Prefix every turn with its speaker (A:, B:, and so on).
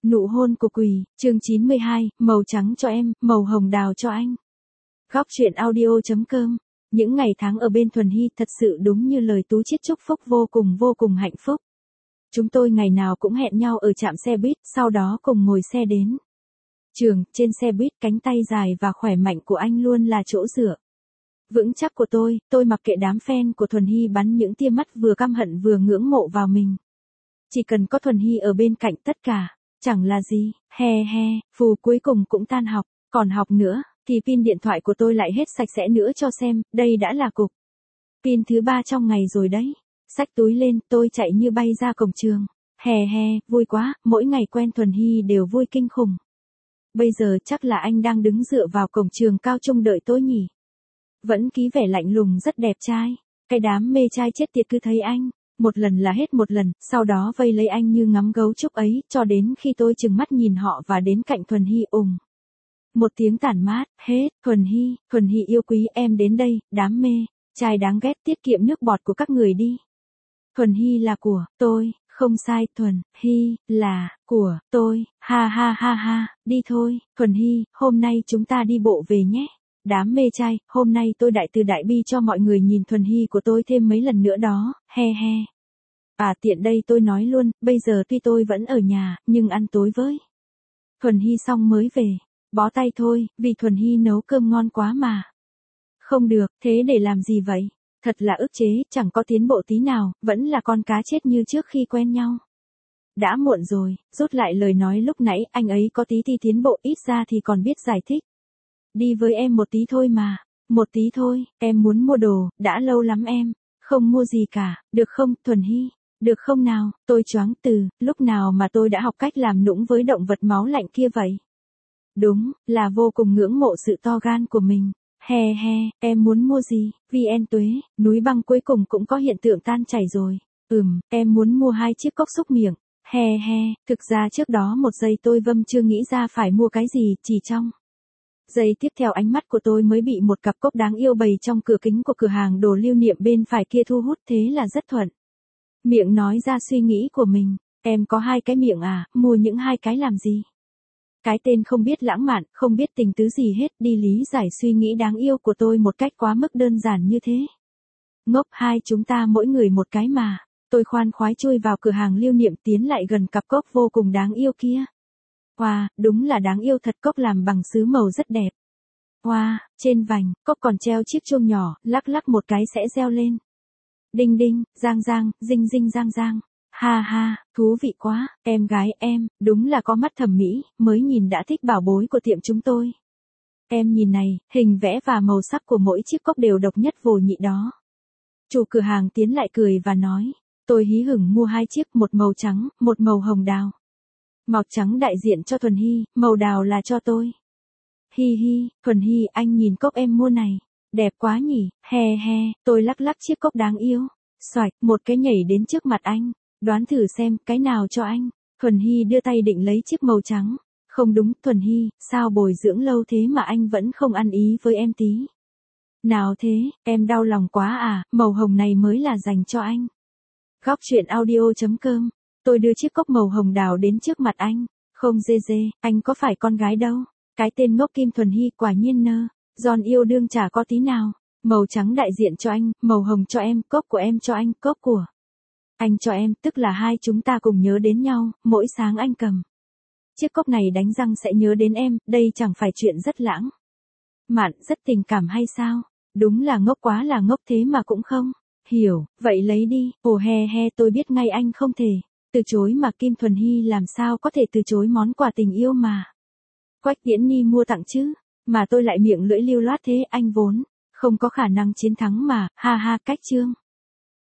A: Nụ hôn của quỷ, chương 92, màu trắng cho em, màu hồng đào cho anh. Góc truyện audio.com. Những ngày tháng ở bên Thuần Hy thật sự đúng như lời Tú Chiết chúc phúc vô cùng hạnh phúc. Chúng tôi ngày nào cũng hẹn nhau ở trạm xe buýt, sau đó cùng ngồi xe đến trường. Trên xe buýt, cánh tay dài và khỏe mạnh của anh luôn là chỗ dựa vững chắc của tôi mặc kệ đám fan của Thuần Hy bắn những tia mắt vừa căm hận vừa ngưỡng mộ vào mình. Chỉ cần có Thuần Hy ở bên cạnh tất cả chẳng là gì. Phù cuối cùng cũng tan học, còn học nữa thì pin điện thoại của tôi lại hết sạch sẽ nữa cho xem, đây đã là cục pin thứ 3 trong ngày rồi đấy. Xách túi lên, tôi chạy như bay ra cổng trường. Vui quá, mỗi ngày quen Thuần Hy đều vui kinh khủng. Bây giờ chắc là anh đang đứng dựa vào cổng trường cao trung đợi tôi nhỉ. Vẫn ký vẻ lạnh lùng rất đẹp trai. Cái đám mê trai chết tiệt cứ thấy anh một lần là hết một lần, sau đó vây lấy anh như ngắm gấu trúc ấy, cho đến khi tôi chừng mắt nhìn họ và đến cạnh Thuần Hy một tiếng tản mát, hết. Thuần Hy yêu quý, em đến đây, đám mê trai đáng ghét, tiết kiệm nước bọt của các người đi. Thuần Hy là của tôi, không sai, Thuần Hy là của tôi, ha, đi thôi, Thuần Hy, hôm nay chúng ta đi bộ về nhé. Đám mê trai, hôm nay tôi đại từ đại bi cho mọi người nhìn Thuần Hy của tôi thêm mấy lần nữa đó, À tiện đây tôi nói luôn, bây giờ tuy tôi vẫn ở nhà, nhưng ăn tối với Thuần Hy xong mới về. Bó tay thôi, vì Thuần Hy nấu cơm ngon quá mà. Không được, thế để làm gì vậy? Thật là ức chế, chẳng có tiến bộ tí nào, vẫn là con cá chết như trước khi quen nhau. Đã muộn rồi, rút lại lời nói lúc nãy, anh ấy có tí tiến bộ, ít ra thì còn biết giải thích. Đi với em một tí thôi mà. Một tí thôi, em muốn mua đồ, đã lâu lắm em không mua gì cả, được không, Thuần Hy? Được không nào? Tôi choáng từ, lúc nào mà tôi đã học cách làm nũng với động vật máu lạnh kia vậy? Đúng, là vô cùng ngưỡng mộ sự to gan của mình. Em muốn mua gì? VN Tuế, núi băng cuối cùng cũng có hiện tượng tan chảy rồi. Em muốn mua 2 chiếc cốc xúc miệng. Thực ra trước đó một giây tôi chưa nghĩ ra phải mua cái gì, chỉ trong giây tiếp theo ánh mắt của tôi mới bị một cặp cốc đáng yêu bày trong cửa kính của cửa hàng đồ lưu niệm bên phải kia thu hút, thế là rất thuận miệng nói ra suy nghĩ của mình. Em có 2 cái miệng à, mua những 2 cái làm gì? Cái tên không biết lãng mạn, không biết tình tứ gì hết, đi lý giải suy nghĩ đáng yêu của tôi một cách quá mức đơn giản như thế. Ngốc, 2 chúng ta mỗi người một cái mà. Tôi khoan khoái chui vào cửa hàng lưu niệm, tiến lại gần cặp cốc vô cùng đáng yêu kia. Wow, đúng là đáng yêu thật, cốc làm bằng sứ màu rất đẹp. Wow, trên vành, cốc còn treo chiếc chuông nhỏ, lắc một cái sẽ reo lên. Đinh đinh, giang ding giang. Ha, thú vị quá, em gái em, đúng là có mắt thẩm mỹ, mới nhìn đã thích bảo bối của tiệm chúng tôi. Em nhìn này, hình vẽ và màu sắc của mỗi chiếc cốc đều độc nhất vô nhị đó. Chủ cửa hàng tiến lại cười và nói, tôi hí hửng mua 2 chiếc, một màu trắng, một màu hồng đào. Màu trắng đại diện cho Thuần Hy, màu đào là cho tôi. Thuần Hy, anh nhìn cốc em mua này, đẹp quá nhỉ, tôi lắc chiếc cốc đáng yêu. Xoạch, một cái nhảy đến trước mặt anh, đoán thử xem, cái nào cho anh? Thuần Hy đưa tay định lấy chiếc màu trắng. Không đúng, Thuần Hy, sao bồi dưỡng lâu thế mà anh vẫn không ăn ý với em tí? Nào thế, em đau lòng quá à, màu hồng này mới là dành cho anh. Góc truyện audio.com. Tôi đưa chiếc cốc màu hồng đào đến trước mặt anh. Không dê, anh có phải con gái đâu. Cái tên ngốc Kim Thuần Hy quả nhiên giòn yêu đương chả có tí nào. Màu trắng đại diện cho anh, màu hồng cho em, cốc của em cho anh, cốc của anh cho em, tức là 2 chúng ta cùng nhớ đến nhau, mỗi sáng anh cầm chiếc cốc này đánh răng sẽ nhớ đến em, đây chẳng phải chuyện rất lãng mạn, rất tình cảm hay sao? Đúng là ngốc quá là ngốc, thế mà cũng không hiểu, vậy lấy đi. Ồ tôi biết ngay anh không thể từ chối mà, Kim Thuần Hy làm sao có thể từ chối món quà tình yêu mà Quách Tiễn Nhi mua tặng chứ, mà tôi lại miệng lưỡi lưu loát thế, anh vốn không có khả năng chiến thắng mà, ha, cách chương.